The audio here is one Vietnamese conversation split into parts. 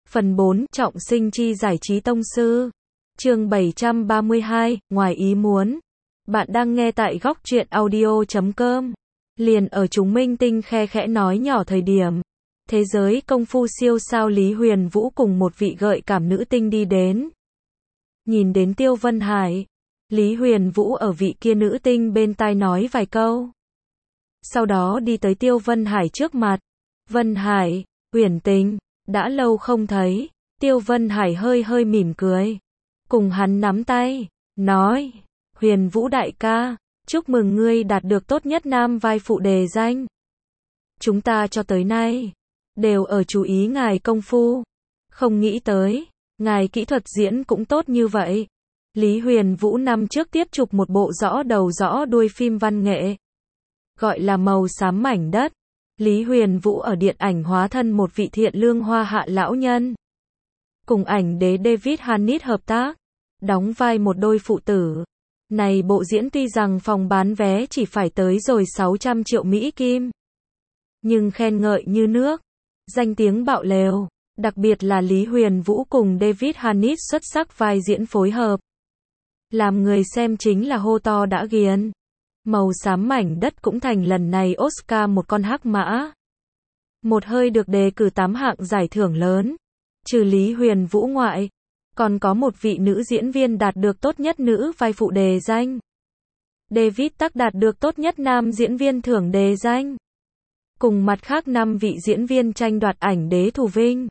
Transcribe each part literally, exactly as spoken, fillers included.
Phần bốn, trọng sinh chi giải trí tông sư. Chương bảy trăm ba mươi hai, ngoài ý muốn. Bạn đang nghe tại góc truyện audio chấm com. Liền ở chúng minh tinh khe khẽ nói nhỏ thời điểm. Thế giới công phu siêu sao Lý Huyền Vũ cùng một vị gợi cảm nữ tinh đi đến. Nhìn đến Tiêu Vân Hải, Lý Huyền Vũ ở vị kia nữ tinh bên tai nói vài câu. Sau đó đi tới Tiêu Vân Hải trước mặt. Vân Hải, Huyền Tình, đã lâu không thấy. Tiêu Vân Hải hơi hơi mỉm cười. Cùng hắn nắm tay, nói, Huyền Vũ đại ca, chúc mừng ngươi đạt được tốt nhất nam vai phụ đề danh. Chúng ta cho tới nay, đều ở chú ý ngài công phu. Không nghĩ tới, ngài kỹ thuật diễn cũng tốt như vậy. Lý Huyền Vũ năm trước tiếp chụp một bộ rõ đầu rõ đuôi phim văn nghệ. Gọi là Màu xám mảnh đất. Lý Huyền Vũ ở điện ảnh hóa thân một vị thiện lương hoa hạ lão nhân. Cùng ảnh đế David Hannit hợp tác, đóng vai một đôi phụ tử. Này bộ diễn tuy rằng phòng bán vé chỉ phải tới rồi sáu trăm triệu Mỹ Kim. Nhưng khen ngợi như nước, danh tiếng bạo lều, đặc biệt là Lý Huyền Vũ cùng David Hannit xuất sắc vai diễn phối hợp. Làm người xem chính là hô to đã ghiền. Màu xám mảnh đất cũng thành lần này Oscar một con hắc mã. Một hơi được đề cử tám hạng giải thưởng lớn. Trừ Lý Huyền Vũ ngoại, còn có một vị nữ diễn viên đạt được tốt nhất nữ vai phụ đề danh. David Tắc đạt được tốt nhất nam diễn viên thưởng đề danh. Cùng mặt khác năm vị diễn viên tranh đoạt ảnh đế thủ vinh.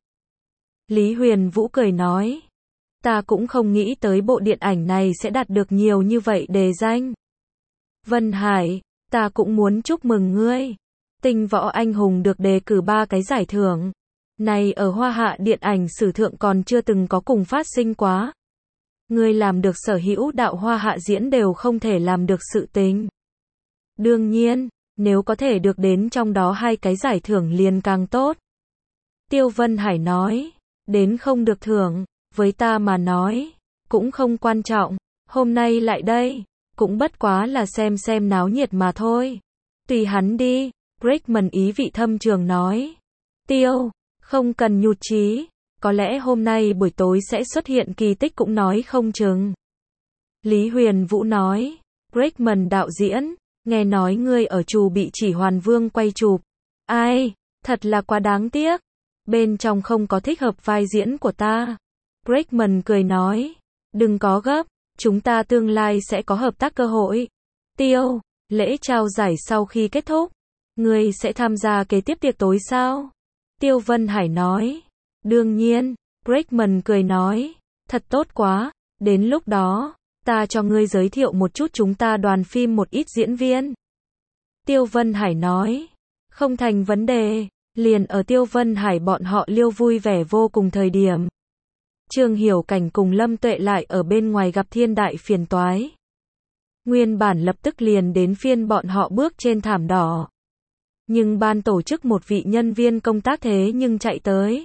Lý Huyền Vũ cười nói, ta cũng không nghĩ tới bộ điện ảnh này sẽ đạt được nhiều như vậy đề danh. Vân Hải, ta cũng muốn chúc mừng ngươi. Tinh võ anh hùng được đề cử ba cái giải thưởng. Này ở Hoa Hạ điện ảnh sử thượng còn chưa từng có cùng phát sinh quá. Ngươi làm được sở hữu đạo Hoa Hạ diễn đều không thể làm được sự tình. Đương nhiên, nếu có thể được đến trong đó hai cái giải thưởng liền càng tốt. Tiêu Vân Hải nói, đến không được thưởng, với ta mà nói, cũng không quan trọng, hôm nay lại đây, cũng bất quá là xem xem náo nhiệt mà thôi. Tùy hắn đi, Bregman ý vị thâm trường nói. Tiêu, không cần nhụt chí, có lẽ hôm nay buổi tối sẽ xuất hiện kỳ tích cũng nói không chừng. Lý Huyền Vũ nói, Bregman đạo diễn, nghe nói ngươi ở Trù Bị Chỉ Hoàn Vương quay chụp. Ai, thật là quá đáng tiếc. Bên trong không có thích hợp vai diễn của ta. Bregman cười nói, đừng có gấp, chúng ta tương lai sẽ có hợp tác cơ hội. Tiêu, lễ trao giải sau khi kết thúc, ngươi sẽ tham gia kế tiếp tiệc tối sao? Tiêu Vân Hải nói, đương nhiên. Bregman cười nói, thật tốt quá, đến lúc đó, ta cho ngươi giới thiệu một chút chúng ta đoàn phim một ít diễn viên. Tiêu Vân Hải nói, không thành vấn đề. Liền ở Tiêu Vân Hải bọn họ liêu vui vẻ vô cùng thời điểm. Trương Hiểu Cảnh cùng Lâm Tuệ lại ở bên ngoài gặp thiên đại phiền toái. Nguyên bản lập tức liền đến phiên bọn họ bước trên thảm đỏ. Nhưng ban tổ chức một vị nhân viên công tác thế nhưng chạy tới.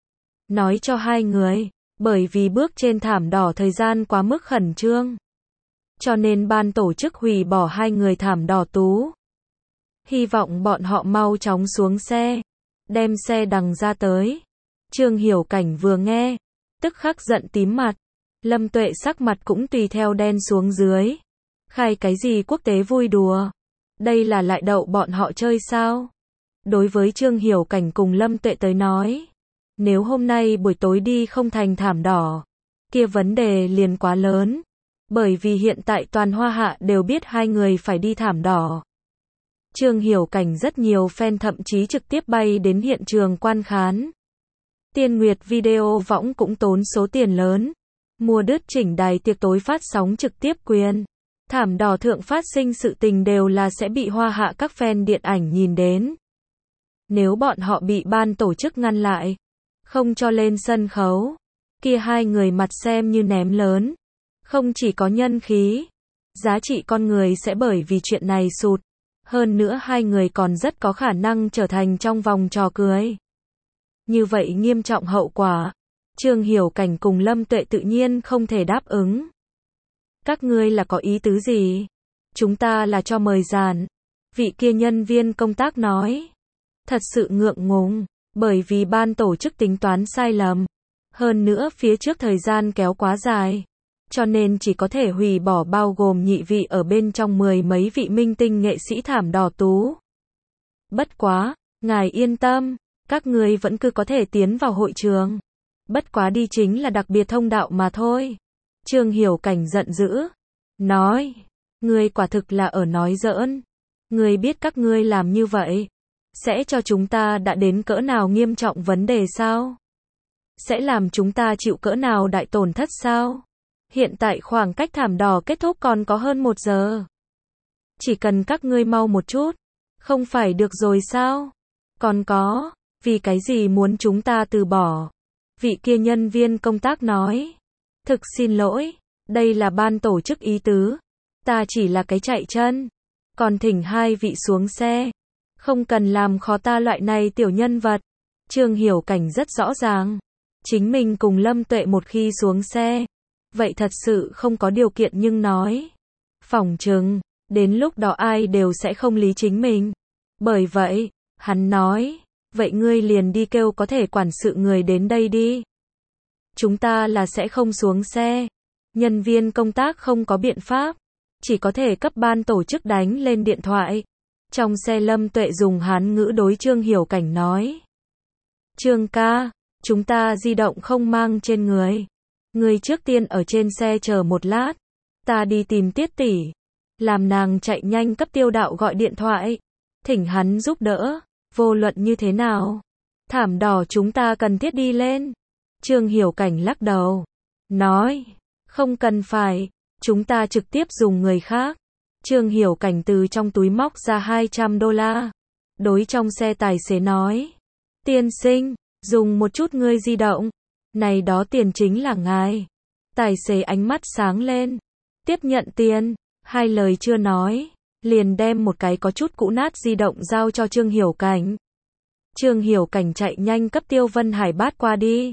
Nói cho hai người, bởi vì bước trên thảm đỏ thời gian quá mức khẩn trương. Cho nên ban tổ chức hủy bỏ hai người thảm đỏ tú. Hy vọng bọn họ mau chóng xuống xe. Đem xe đằng ra tới. Trương Hiểu Cảnh vừa nghe, tức khắc giận tím mặt. Lâm Tuệ sắc mặt cũng tùy theo đen xuống dưới. Khai cái gì quốc tế vui đùa? Đây là lại đậu bọn họ chơi sao? Đối với Trương Hiểu Cảnh cùng Lâm Tuệ tới nói, nếu hôm nay buổi tối đi không thành thảm đỏ, kia vấn đề liền quá lớn. Bởi vì hiện tại toàn Hoa Hạ đều biết hai người phải đi thảm đỏ. Trương Hiểu Cảnh rất nhiều fan thậm chí trực tiếp bay đến hiện trường quan khán. Tiên Nguyệt Video Võng cũng tốn số tiền lớn, mua đứt chỉnh đài tiệc tối phát sóng trực tiếp quyền. Thảm đỏ thượng phát sinh sự tình đều là sẽ bị Hoa Hạ các fan điện ảnh nhìn đến. Nếu bọn họ bị ban tổ chức ngăn lại, không cho lên sân khấu, kia hai người mặt xem như ném lớn. Không chỉ có nhân khí, giá trị con người sẽ bởi vì chuyện này sụt. Hơn nữa hai người còn rất có khả năng trở thành trong vòng trò cười. Như vậy nghiêm trọng hậu quả, Trương Hiểu Cảnh cùng Lâm Tuệ tự nhiên không thể đáp ứng. Các ngươi là có ý tứ gì? Chúng ta là cho mời dàn. Vị kia nhân viên công tác nói. Thật sự ngượng ngùng, bởi vì ban tổ chức tính toán sai lầm. Hơn nữa phía trước thời gian kéo quá dài, cho nên chỉ có thể hủy bỏ bao gồm nhị vị ở bên trong mười mấy vị minh tinh nghệ sĩ thảm đỏ tú. Bất quá, ngài yên tâm, các ngươi vẫn cứ có thể tiến vào hội trường. Bất quá đi chính là đặc biệt thông đạo mà thôi. Trương Hiểu Cảnh giận dữ, nói, ngươi quả thực là ở nói giỡn. Ngươi biết các ngươi làm như vậy sẽ cho chúng ta đã đến cỡ nào nghiêm trọng vấn đề sao? Sẽ làm chúng ta chịu cỡ nào đại tổn thất sao? Hiện tại khoảng cách thảm đỏ kết thúc còn có hơn một giờ. Chỉ cần các ngươi mau một chút, không phải được rồi sao? Còn có, vì cái gì muốn chúng ta từ bỏ? Vị kia nhân viên công tác nói, thực xin lỗi, đây là ban tổ chức ý tứ. Ta chỉ là cái chạy chân. Còn thỉnh hai vị xuống xe. Không cần làm khó ta loại này tiểu nhân vật. Trương Hiểu Cảnh rất rõ ràng. Chính mình cùng Lâm Tuệ một khi xuống xe, vậy thật sự không có điều kiện nhưng nói. Phỏng chừng, đến lúc đó ai đều sẽ không lý chính mình. Bởi vậy, hắn nói, vậy ngươi liền đi kêu có thể quản sự người đến đây đi. Chúng ta là sẽ không xuống xe. Nhân viên công tác không có biện pháp, chỉ có thể cấp ban tổ chức đánh lên điện thoại. Trong xe Lâm Tuệ dùng Hán ngữ đối Trương Hiểu Cảnh nói. Trương ca, chúng ta di động không mang trên người. Người trước tiên ở trên xe chờ một lát. Ta đi tìm Tiết tỷ. Làm nàng chạy nhanh cấp Tiêu Đạo gọi điện thoại. Thỉnh hắn giúp đỡ. Vô luận như thế nào? Thảm đỏ chúng ta cần thiết đi lên. Trương Hiểu Cảnh lắc đầu. Nói. Không cần phải. Chúng ta trực tiếp dùng người khác. Trương Hiểu Cảnh từ trong túi móc ra hai trăm đô la. Đối trong xe tài xế nói. Tiên sinh, dùng một chút ngươi di động. Này đó tiền chính là ngài. Tài xế ánh mắt sáng lên. Tiếp nhận tiền. Hai lời chưa nói. Liền đem một cái có chút cũ nát di động giao cho Trương Hiểu Cảnh. Trương Hiểu Cảnh chạy nhanh cấp Tiêu Vân Hải bắt qua đi.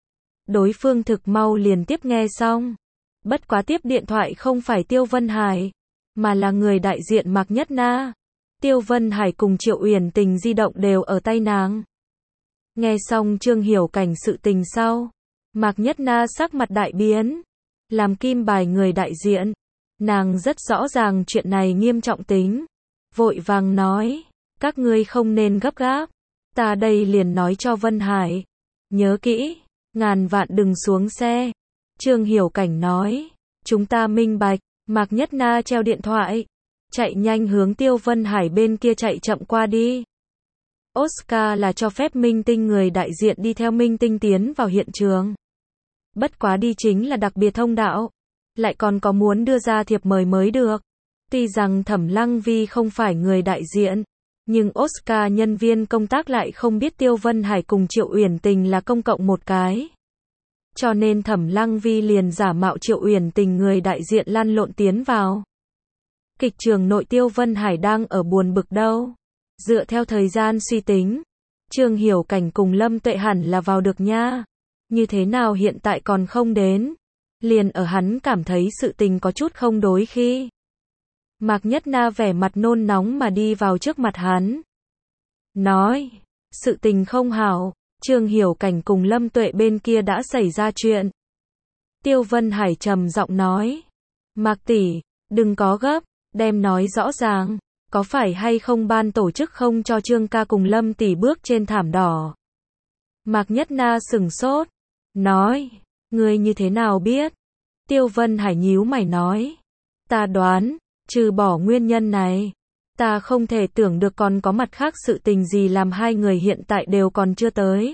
Đối phương thực mau liền tiếp nghe xong. Bất quá tiếp điện thoại không phải Tiêu Vân Hải, mà là người đại diện Mạc Nhất Na. Tiêu Vân Hải cùng Triệu Uyển Tình di động đều ở tay nàng. Nghe xong Trương Hiểu Cảnh sự tình sau, Mạc Nhất Na sắc mặt đại biến. Làm kim bài người đại diện, nàng rất rõ ràng chuyện này nghiêm trọng tính. Vội vàng nói, các ngươi không nên gấp gáp. Ta đây liền nói cho Vân Hải. Nhớ kỹ, ngàn vạn đừng xuống xe. Trương Hiểu Cảnh nói, chúng ta minh bạch. Mạc Nhất Na treo điện thoại, chạy nhanh hướng Tiêu Vân Hải bên kia chạy chậm qua đi. Oscar là cho phép minh tinh người đại diện đi theo minh tinh tiến vào hiện trường. Bất quá đi chính là đặc biệt thông đạo, lại còn có muốn đưa ra thiệp mời mới được. Tuy rằng Thẩm Lăng Vi không phải người đại diện, nhưng Oscar nhân viên công tác lại không biết Tiêu Vân Hải cùng Triệu Uyển Tình là công cộng một cái. Cho nên Thẩm Lăng Vi liền giả mạo Triệu Uyển Tình người đại diện lăn lộn tiến vào. Kịch trường nội Tiêu Vân Hải đang ở buồn bực đâu. Dựa theo thời gian suy tính, Trương Hiểu Cảnh cùng Lâm Tuệ hẳn là vào được nha. Như thế nào hiện tại còn không đến? Liền ở hắn cảm thấy sự tình có chút không đối khi. Mạc Nhất Na vẻ mặt nôn nóng mà đi vào trước mặt hắn. Nói, sự tình không hảo. Trương Hiểu Cảnh cùng Lâm Tuệ bên kia đã xảy ra chuyện. Tiêu Vân Hải trầm giọng nói. Mạc tỷ, đừng có gấp, đem nói rõ ràng. Có phải hay không ban tổ chức không cho Trương ca cùng Lâm tỷ bước trên thảm đỏ? Mạc Nhất Na sừng sốt. Nói, ngươi như thế nào biết? Tiêu Vân Hải nhíu mày nói. Ta đoán, trừ bỏ nguyên nhân này, ta không thể tưởng được còn có mặt khác sự tình gì làm hai người hiện tại đều còn chưa tới.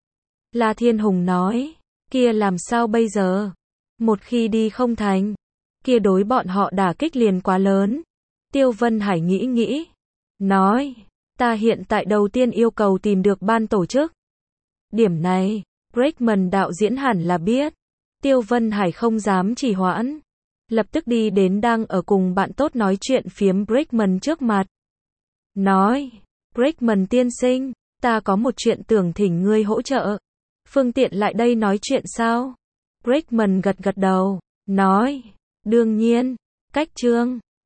La Thiên Hùng nói, kia làm sao bây giờ? Một khi đi không thành, kia đối bọn họ đả kích liền quá lớn. Tiêu Vân Hải nghĩ nghĩ, nói, ta hiện tại đầu tiên yêu cầu tìm được ban tổ chức. Điểm này, Breakman đạo diễn hẳn là biết. Tiêu Vân Hải không dám trì hoãn. Lập tức đi đến đang ở cùng bạn tốt nói chuyện phiếm Breakman trước mặt. Nói, Breakman tiên sinh, ta có một chuyện tưởng thỉnh ngươi hỗ trợ. Phương tiện lại đây nói chuyện sao? Breakman gật gật đầu, nói, đương nhiên, cách chương.